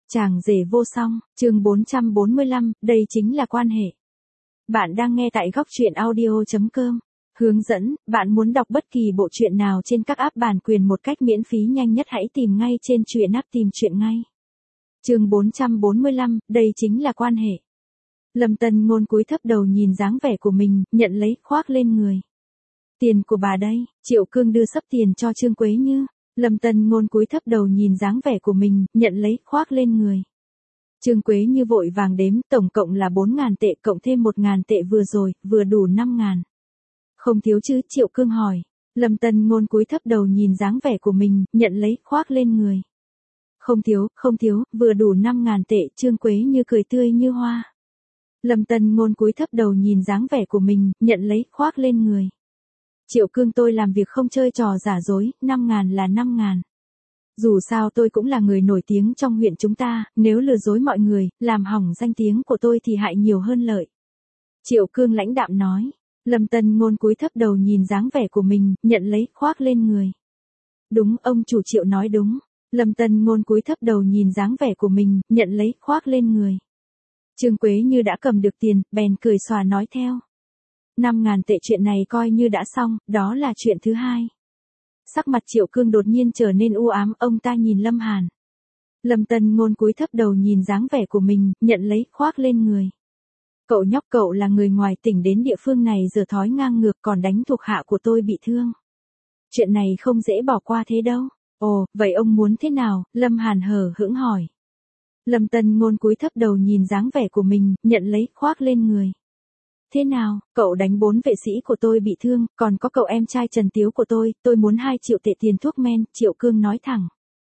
Chàng rể vô song, chương 445, đây chính là quan hệ. Bạn đang nghe tại góc truyện audio.com. Hướng dẫn, bạn muốn đọc bất kỳ bộ truyện nào trên các app bản quyền một cách miễn phí nhanh nhất hãy tìm ngay trên truyện app tìm truyện ngay. Chương 445, đây chính là quan hệ. Lâm Tân Ngôn cúi thấp đầu nhìn dáng vẻ của mình, nhận lấy khoác lên người. Tiền của bà đây, Triệu Cương đưa sấp tiền cho Trương Quế Như. Lâm Tân Ngôn cúi thấp đầu nhìn dáng vẻ của mình, nhận lấy khoác lên người. Trương Quế Như vội vàng đếm, tổng cộng là 4.000 tệ cộng thêm 1.000 tệ vừa rồi, vừa đủ 5.000. Không thiếu chứ, Triệu Cương hỏi. Lâm Tân Ngôn cúi thấp đầu nhìn dáng vẻ của mình, nhận lấy khoác lên người. Không thiếu, vừa đủ 5.000 tệ, Trương Quế Như cười tươi như hoa. Lâm Tân Ngôn cúi thấp đầu nhìn dáng vẻ của mình, nhận lấy khoác lên người. Triệu Cương, tôi làm việc không chơi trò giả dối, 5.000 là 5.000. Dù sao tôi cũng là người nổi tiếng trong huyện chúng ta, nếu lừa dối mọi người, làm hỏng danh tiếng của tôi thì hại nhiều hơn lợi. Triệu Cương lãnh đạm nói. Lâm Tân Ngôn cúi thấp đầu nhìn dáng vẻ của mình, nhận lấy khoác lên người. Đúng, ông chủ Triệu nói đúng. Lâm Tân Ngôn cúi thấp đầu nhìn dáng vẻ của mình, nhận lấy khoác lên người. Trương Quế Như đã cầm được tiền, bèn cười xòa nói theo. 5.000 tệ, chuyện này coi như đã xong, đó là chuyện thứ hai. Sắc mặt Triệu Cương đột nhiên trở nên u ám, ông ta nhìn Lâm Hàn. Lâm Tân Ngôn cúi thấp đầu nhìn dáng vẻ của mình, nhận lấy khoác lên người. Cậu nhóc, cậu là người ngoài tỉnh đến địa phương này giờ thói ngang ngược còn đánh thuộc hạ của tôi bị thương. Chuyện này không dễ bỏ qua thế đâu. Ồ, vậy ông muốn thế nào? Lâm Hàn hờ hững hỏi. Lâm Tân Ngôn cúi thấp đầu nhìn dáng vẻ của mình, nhận lấy khoác lên người. Thế nào, cậu đánh 4 vệ sĩ của tôi bị thương, còn có cậu em trai Trần Tiếu của tôi muốn 2 triệu tệ tiền thuốc men, Triệu Cương nói thẳng.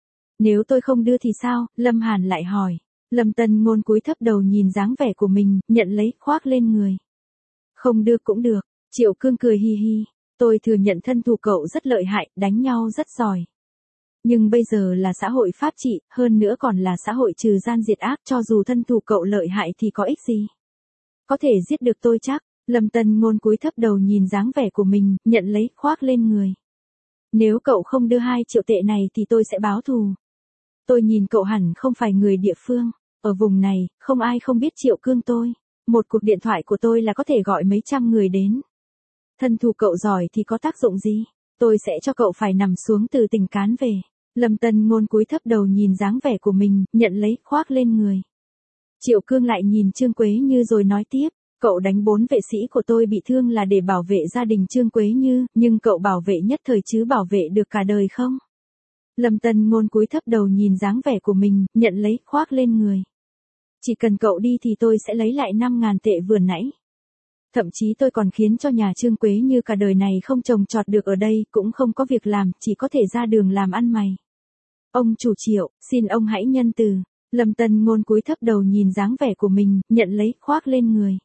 Nếu tôi không đưa thì sao? Lâm Hàn lại hỏi. Lâm Tân Ngôn cúi thấp đầu nhìn dáng vẻ của mình, nhận lấy khoác lên người. Không đưa cũng được, Triệu Cương cười hi hi. Tôi thừa nhận thân thủ cậu rất lợi hại, đánh nhau rất giỏi. Nhưng bây giờ là xã hội pháp trị, hơn nữa còn là xã hội trừ gian diệt ác, cho dù thân thủ cậu lợi hại thì có ích gì? Có thể giết được tôi chắc. Lâm Tân Ngôn cúi thấp đầu nhìn dáng vẻ của mình, nhận lấy khoác lên người. Nếu cậu không đưa 2 triệu tệ này thì tôi sẽ báo thù. Tôi nhìn cậu hẳn không phải người địa phương. Ở vùng này, không ai không biết Triệu Cương tôi. Một cuộc điện thoại của tôi là có thể gọi mấy trăm người đến. Thân thủ cậu giỏi thì có tác dụng gì? Tôi sẽ cho cậu phải nằm xuống từ tỉnh cán về. Lâm Tân Ngôn cúi thấp đầu nhìn dáng vẻ của mình, nhận lấy khoác lên người. Triệu Cương lại nhìn Trương Quế Như rồi nói tiếp. Cậu đánh 4 vệ sĩ của tôi bị thương là để bảo vệ gia đình Trương Quế Như, nhưng cậu bảo vệ nhất thời chứ bảo vệ được cả đời không? Lâm Tân Ngôn cúi thấp đầu nhìn dáng vẻ của mình, nhận lấy khoác lên người. Chỉ cần cậu đi thì tôi sẽ lấy lại 5.000 tệ vừa nãy. Thậm chí tôi còn khiến cho nhà Trương Quế Như cả đời này không trồng trọt được ở đây, cũng không có việc làm, chỉ có thể ra đường làm ăn mày. Ông chủ Triệu, xin ông hãy nhân từ. Lâm Tân Ngôn cúi thấp đầu nhìn dáng vẻ của mình, nhận lấy khoác lên người.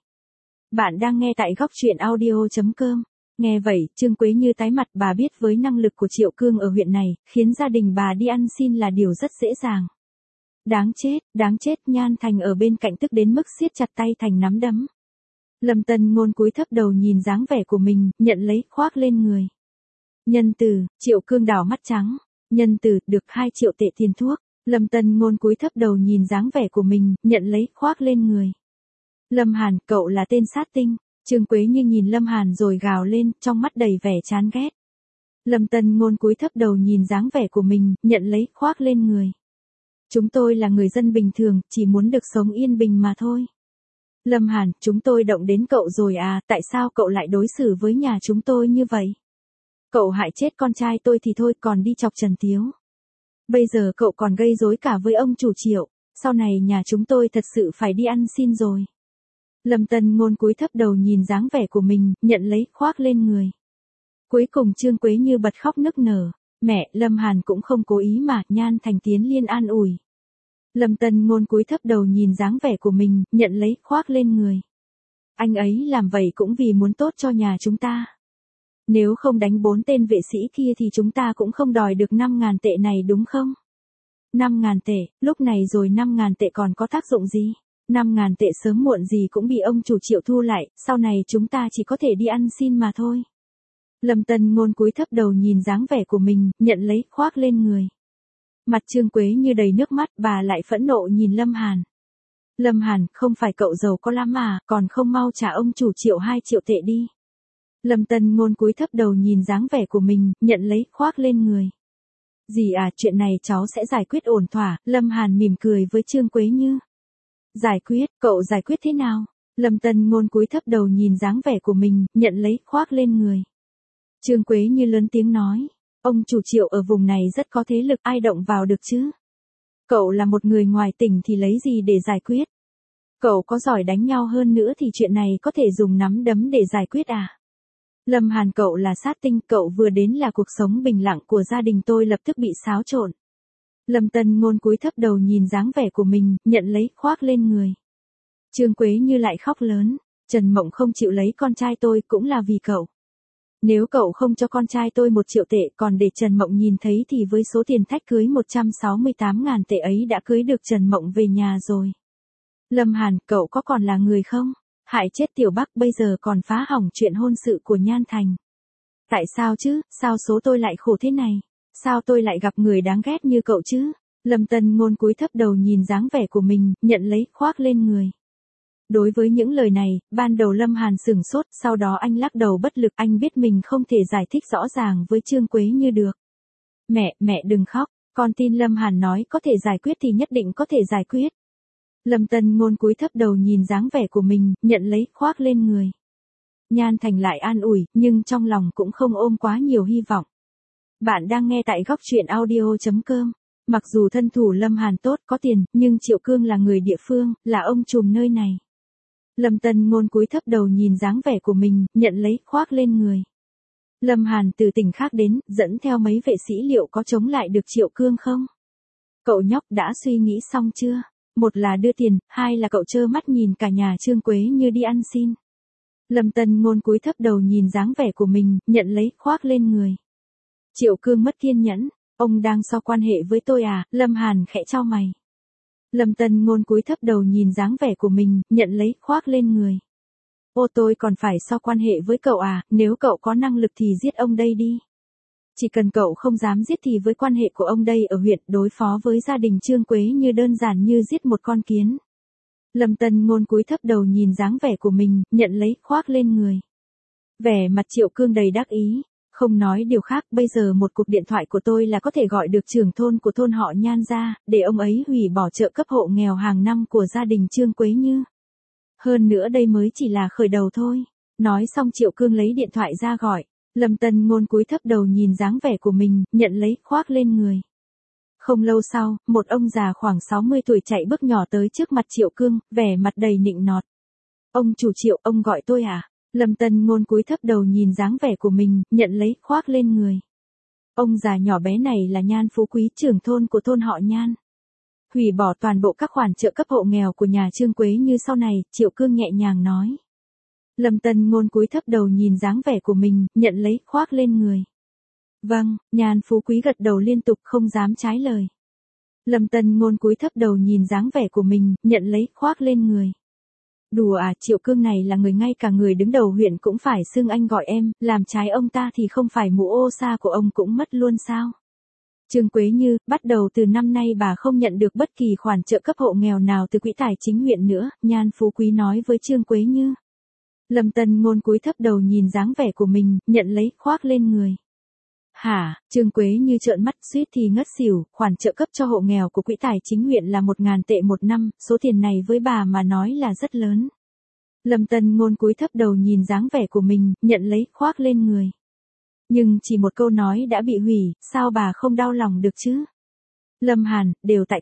Bạn đang nghe tại góc truyện audio.com. Nghe vậy, Trương Quế Như tái mặt, bà biết với năng lực của Triệu Cương ở huyện này, khiến gia đình bà đi ăn xin là điều rất dễ dàng. Đáng chết, Nhan Thành ở bên cạnh tức đến mức siết chặt tay thành nắm đấm. Lâm Tân Ngôn cúi thấp đầu nhìn dáng vẻ của mình, nhận lấy khoác lên người. Nhân từ, Triệu Cương đảo mắt trắng. Nhân từ, được 2 triệu tệ tiền thuốc. Lâm Tân Ngôn cúi thấp đầu nhìn dáng vẻ của mình, nhận lấy khoác lên người. Lâm Hàn, cậu là tên sát tinh. Trương Quế Như nhìn Lâm Hàn rồi gào lên, trong mắt đầy vẻ chán ghét. Lâm Tân Ngôn cúi thấp đầu nhìn dáng vẻ của mình, nhận lấy khoác lên người. Chúng tôi là người dân bình thường, chỉ muốn được sống yên bình mà thôi. Lâm Hàn, chúng tôi động đến cậu rồi à, tại sao cậu lại đối xử với nhà chúng tôi như vậy? Cậu hại chết con trai tôi thì thôi, còn đi chọc Trần Tiếu. Bây giờ cậu còn gây rối cả với ông chủ Triệu, sau này nhà chúng tôi thật sự phải đi ăn xin rồi. Lâm Tân Ngôn cúi thấp đầu nhìn dáng vẻ của mình, nhận lấy khoác lên người. Cuối cùng Trương Quế Như bật khóc nức nở. Mẹ, Lâm Hàn cũng không cố ý mà, Nhan Thành tiến lên an ủi. Lâm Tân Ngôn cúi thấp đầu nhìn dáng vẻ của mình, nhận lấy khoác lên người. Anh ấy làm vậy cũng vì muốn tốt cho nhà chúng ta. Nếu không đánh 4 tên vệ sĩ kia thì chúng ta cũng không đòi được 5.000 tệ này đúng không? 5.000 tệ, lúc này rồi 5.000 tệ còn có tác dụng gì? 5.000 tệ sớm muộn gì cũng bị ông chủ Triệu thu lại, sau này chúng ta chỉ có thể đi ăn xin mà thôi. Lâm Tân Ngôn cúi thấp đầu nhìn dáng vẻ của mình, nhận lấy khoác lên người. Mặt Trương Quế Như đầy nước mắt, bà lại phẫn nộ nhìn Lâm Hàn. Lâm Hàn, không phải cậu giàu có lắm mà, còn không mau trả ông chủ 1.200.000 tệ đi. Lâm Tân Ngôn cúi thấp đầu nhìn dáng vẻ của mình, nhận lấy, khoác lên người. Dì à, chuyện này cháu sẽ giải quyết ổn thỏa, Lâm Hàn mỉm cười với Trương Quế Như. Giải quyết, cậu giải quyết thế nào? Lâm Tân Ngôn cúi thấp đầu nhìn dáng vẻ của mình, nhận lấy, khoác lên người. Trương Quế Như lớn tiếng nói. Ông chủ Triệu ở vùng này rất có thế lực, ai động vào được chứ? Cậu là một người ngoài tỉnh thì lấy gì để giải quyết? Cậu có giỏi đánh nhau hơn nữa thì chuyện này có thể dùng nắm đấm để giải quyết à? Lâm Hàn, cậu là sát tinh, cậu vừa đến là cuộc sống bình lặng của gia đình tôi lập tức bị xáo trộn. Lâm Tân Ngôn cúi thấp đầu nhìn dáng vẻ của mình, nhận lấy, khoác lên người. Trương Quế Như lại khóc lớn. Trần Mộng không chịu lấy con trai tôi cũng là vì cậu. Nếu cậu không cho con trai tôi 1.000.000 tệ còn để Trần Mộng nhìn thấy thì với số tiền thách cưới 168.000 tệ ấy đã cưới được Trần Mộng về nhà rồi. Lâm Hàn, cậu có còn là người không? Hại chết Tiểu Bắc, bây giờ còn phá hỏng chuyện hôn sự của Nhan Thành. Tại sao chứ, sao số tôi lại khổ thế này? Sao tôi lại gặp người đáng ghét như cậu chứ? Lâm Tân Ngôn cúi thấp đầu nhìn dáng vẻ của mình, nhận lấy, khoác lên người. Đối với những lời này, ban đầu Lâm Hàn sửng sốt, sau đó anh lắc đầu bất lực, anh biết mình không thể giải thích rõ ràng với Trương Quế Như được. Mẹ đừng khóc, con tin Lâm Hàn nói có thể giải quyết thì nhất định có thể giải quyết. Lâm Tân Ngôn cúi thấp đầu nhìn dáng vẻ của mình, nhận lấy, khoác lên người. Nhan Thành lại an ủi, nhưng trong lòng cũng không ôm quá nhiều hy vọng. Bạn đang nghe tại góc truyện audio.com. Mặc dù thân thủ Lâm Hàn tốt, có tiền, nhưng Triệu Cương là người địa phương, là ông trùm nơi này. Lâm Tân Ngôn cúi thấp đầu nhìn dáng vẻ của mình, nhận lấy, khoác lên người. Lâm Hàn từ tỉnh khác đến, dẫn theo mấy vệ sĩ, liệu có chống lại được Triệu Cương không? Cậu nhóc đã suy nghĩ xong chưa? Một là đưa tiền, hai là cậu trơ mắt nhìn cả nhà Trương Quế Như đi ăn xin. Lâm Tân Ngôn cúi thấp đầu nhìn dáng vẻ của mình, nhận lấy, khoác lên người. Triệu Cương mất kiên nhẫn. Ông đang so quan hệ với tôi à? Lâm Hàn khẽ chau mày. Lâm Tân Ngôn cúi thấp đầu nhìn dáng vẻ của mình, nhận lấy, khoác lên người. Ô, tôi còn phải so quan hệ với cậu à? Nếu cậu có năng lực thì giết ông đây đi. Chỉ cần cậu không dám giết thì với quan hệ của ông đây ở huyện, đối phó với gia đình Trương Quế Như đơn giản như giết một con kiến. Lâm Tân Ngôn cúi thấp đầu nhìn dáng vẻ của mình, nhận lấy, khoác lên người. Vẻ mặt Triệu Cương đầy đắc ý. Không nói điều khác, bây giờ một cuộc điện thoại của tôi là có thể gọi được trưởng thôn của thôn họ Nhan ra, để ông ấy hủy bỏ trợ cấp hộ nghèo hàng năm của gia đình Trương Quế Như. Hơn nữa đây mới chỉ là khởi đầu thôi. Nói xong Triệu Cương lấy điện thoại ra gọi. Lâm Tân Ngôn cúi thấp đầu nhìn dáng vẻ của mình, nhận lấy, khoác lên người. Không lâu sau, một ông già khoảng 60 tuổi chạy bước nhỏ tới trước mặt Triệu Cương, vẻ mặt đầy nịnh nọt. Ông chủ Triệu, ông gọi tôi à? Lâm Tân Ngôn cúi thấp đầu nhìn dáng vẻ của mình, nhận lấy, khoác lên người. Ông già nhỏ bé này là Nhan Phú Quý, trưởng thôn của thôn họ Nhan. Hủy bỏ toàn bộ các khoản trợ cấp hộ nghèo của nhà Trương Quế Như sau này, Triệu Cương nhẹ nhàng nói. Lâm Tân Ngôn cúi thấp đầu nhìn dáng vẻ của mình, nhận lấy, khoác lên người. Vâng, Nhan Phú Quý gật đầu liên tục, không dám trái lời. Lâm Tân Ngôn cúi thấp đầu nhìn dáng vẻ của mình, nhận lấy, khoác lên người. Đùa à, Triệu Cương này là người ngay cả người đứng đầu huyện cũng phải xưng anh gọi em, làm trái ông ta thì không phải mũ ô sa của ông cũng mất luôn sao? Trương Quế Như, bắt đầu từ năm nay bà không nhận được bất kỳ khoản trợ cấp hộ nghèo nào từ quỹ tài chính huyện nữa, Nhan Phú Quý nói với Trương Quế Như. Lâm Tân Ngôn cúi thấp đầu nhìn dáng vẻ của mình, nhận lấy, khoác lên người. Hả? Trương Quế Như trợn mắt suýt thì ngất xỉu, khoản trợ cấp cho hộ nghèo của quỹ tài chính huyện là 1.000 tệ một năm, số tiền này với bà mà nói là rất lớn. Lâm Tân Ngôn cúi thấp đầu nhìn dáng vẻ của mình, nhận lấy, khoác lên người. Nhưng chỉ một câu nói đã bị hủy, sao bà không đau lòng được chứ? Lâm Hàn, đều tại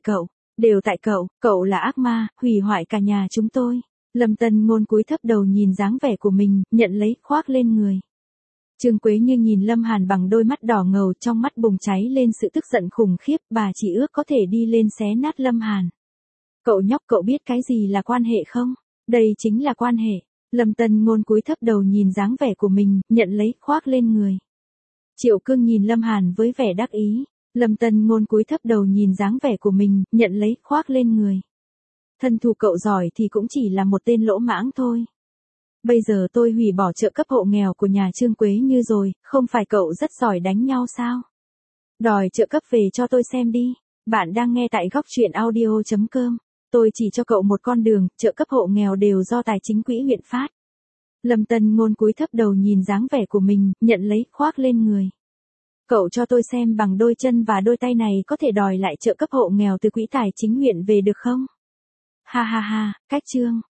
cậu, cậu là ác ma, hủy hoại cả nhà chúng tôi. Lâm Tân Ngôn cúi thấp đầu nhìn dáng vẻ của mình, nhận lấy, khoác lên người. Trương Quế Như nhìn Lâm Hàn bằng đôi mắt đỏ ngầu, trong mắt bùng cháy lên sự tức giận khủng khiếp, bà chỉ ước có thể đi lên xé nát Lâm Hàn. Cậu nhóc, cậu biết cái gì là quan hệ không? Đây chính là quan hệ. Lâm Tân Ngôn cúi thấp đầu nhìn dáng vẻ của mình, nhận lấy, khoác lên người. Triệu Cương nhìn Lâm Hàn với vẻ đắc ý. Lâm Tân Ngôn cúi thấp đầu nhìn dáng vẻ của mình, nhận lấy, khoác lên người. Thân thủ cậu giỏi thì cũng chỉ là một tên lỗ mãng thôi. Bây giờ tôi hủy bỏ trợ cấp hộ nghèo của nhà Trương Quế Như rồi, không phải cậu rất giỏi đánh nhau sao? Đòi trợ cấp về cho tôi xem đi. Bạn đang nghe tại góc truyện audio.com. Tôi chỉ cho cậu một con đường, trợ cấp hộ nghèo đều do tài chính quỹ huyện phát. Lâm Tân Ngôn cúi thấp đầu nhìn dáng vẻ của mình, nhận lấy, khoác lên người. Cậu cho tôi xem bằng đôi chân và đôi tay này có thể đòi lại trợ cấp hộ nghèo từ quỹ tài chính huyện về được không? Ha ha ha, cách chương.